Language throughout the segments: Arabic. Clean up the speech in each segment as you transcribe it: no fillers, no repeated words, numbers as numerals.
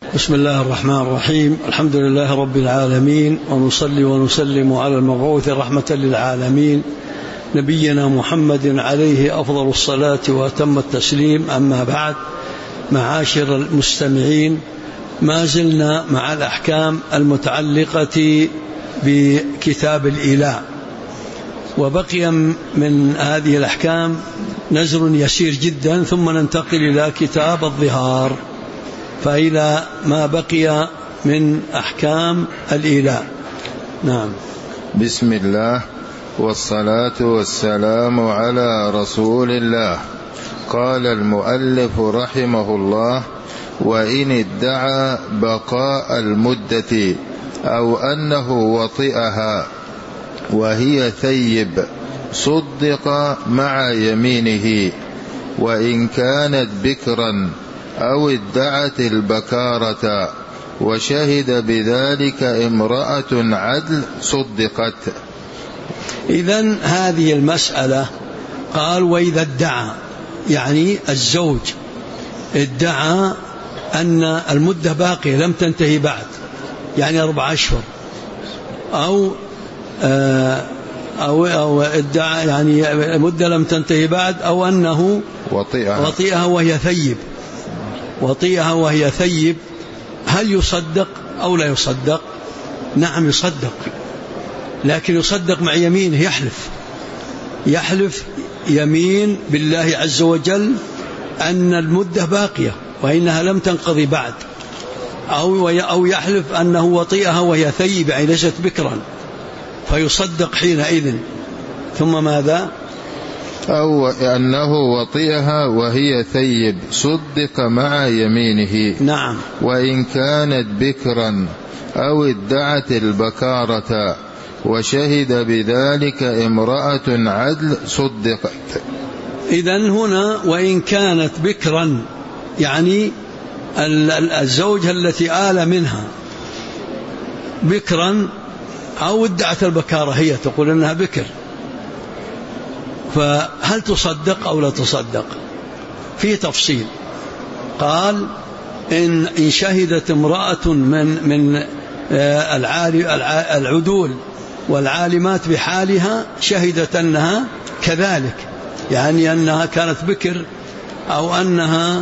بسم الله الرحمن الرحيم. الحمد لله رب العالمين، ونصلي ونسلم على المبعوث رحمة للعالمين نبينا محمد عليه أفضل الصلاة وأتم التسليم. أما بعد، معاشر المستمعين، ما زلنا مع الأحكام المتعلقة بكتاب الإيلاء، وبقي من هذه الأحكام نزر يسير جدا، ثم ننتقل إلى كتاب الظهار. فإلى ما بقي من أحكام الإيلاء. نعم. بسم الله والصلاة والسلام على رسول الله. قال المؤلف رحمه الله: وإن ادعى بقاء المدة أو أنه وطئها وهي ثيب صدق مع يمينه، وإن كانت بكرا أو ادعت البكارة وشهد بذلك امرأة عدل صدقت. إذن هذه المسألة قال: وإذا ادعى، يعني الزوج ادعى أن المدة باقية لم تنتهي بعد، يعني 4 أشهر، أو ادعى يعني المدة لم تنتهي بعد، أو أنه وطئها وهي ثيب، هل يصدق أو لا يصدق؟ نعم يصدق، لكن يصدق مع يمينه، يحلف يمين بالله عز وجل أن المدة باقية وإنها لم تنقضي بعد، أو يحلف أنه وطئها وهي ثيب، يعني ليست بكرا، فيصدق حينئذ. ثم ماذا؟ أو أنه وطئها وهي ثيب صدق مع يمينه. نعم. وإن كانت بكرا أو ادعت البكارة وشهد بذلك امرأة عدل صدقت. إذن هنا وإن كانت بكرا، يعني الزوجة التي آل منها بكرا، أو ادعت البكارة، هي تقول أنها بكر، فهل تصدق أو لا تصدق؟ في تفصيل. قال: إن شهدت امرأة من العدول والعالمات بحالها، شهدت أنها كذلك، يعني أنها كانت بكر، أو أنها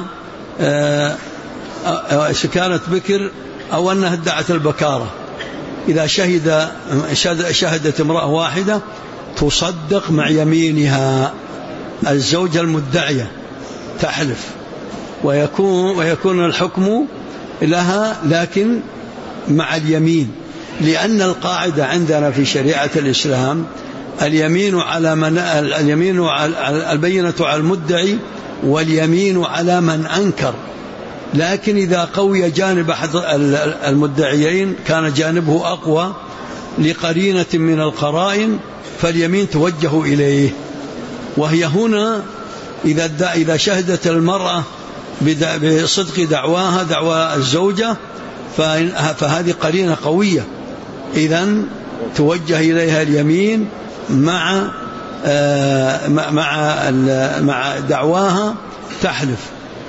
ادعت البكارة. إذا شهدت امرأة واحدة تصدق مع يمينها، الزوجة المدعية تحلف، ويكون الحكم لها لكن مع اليمين، لأن القاعدة عندنا في شريعة الإسلام البينة على المدعي واليمين على من أنكر. لكن إذا قوي جانب أحد المدعيين كان جانبه أقوى لقرينة من القرائن، فاليمين توجه إليه. وهي هنا إذا شهدت المرأة بصدق دعواها، دعوى الزوجة، فهذه قرينة قوية، إذن توجه إليها اليمين مع دعواها، تحلف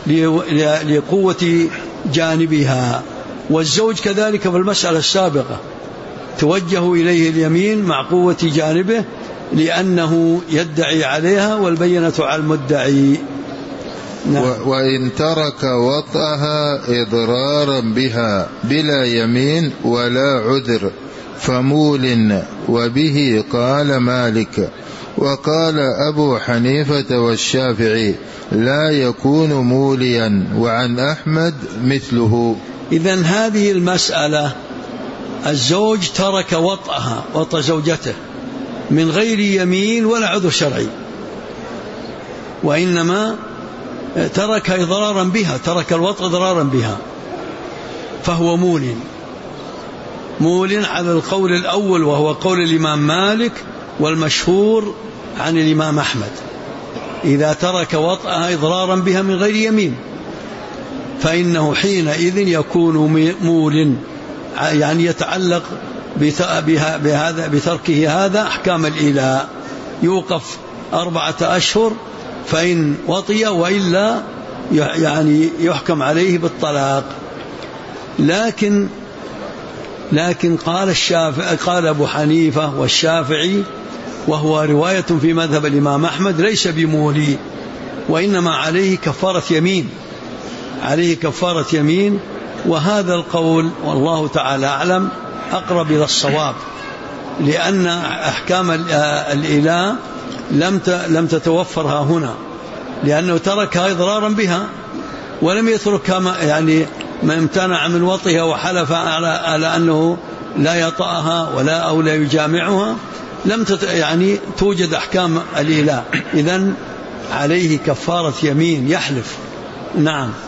لقوة جانبها. والزوج كذلك في المسألة السابقة توجه إليه اليمين مع قوة جانبه، لأنه يدعي عليها والبينة على المدعي. نعم. وإن ترك وطأها إضرارا بها بلا يمين ولا عذر فمول، وبه قال مالك، وقال أبو حنيفة والشافعي لا يكون موليا، وعن أحمد مثله. إذن هذه المسألة، الزوج ترك وطأ زوجته من غير يمين ولا عذر شرعي، وإنما ترك إضرارا بها، ترك الوطأ إضرارا بها، فهو مول على القول الأول، وهو قول الإمام مالك والمشهور عن الإمام أحمد. إذا ترك وطأها إضرارا بها من غير يمين فإنه حينئذ يكون مول، يعني يتعلق بتركه هذا أحكام الإيلاء، يوقف 4 أشهر فإن وطي، وإلا يعني يحكم عليه بالطلاق. لكن قال أبو حنيفة والشافعي، وهو رواية في مذهب الإمام أحمد، ليس بمولي، وإنما عليه كفارة يمين. وهذا القول والله تعالى أعلم أقرب إلى الصواب، لأن أحكام الإله لم تتوفرها هنا، لأنه تركها إضرارا بها، ولم يتركها ما امتنع من وطئها وحلف على أنه لا يطأها أو لا يجامعها، لم توجد أحكام الإله، إذن عليه كفارة يمين، يحلف. نعم.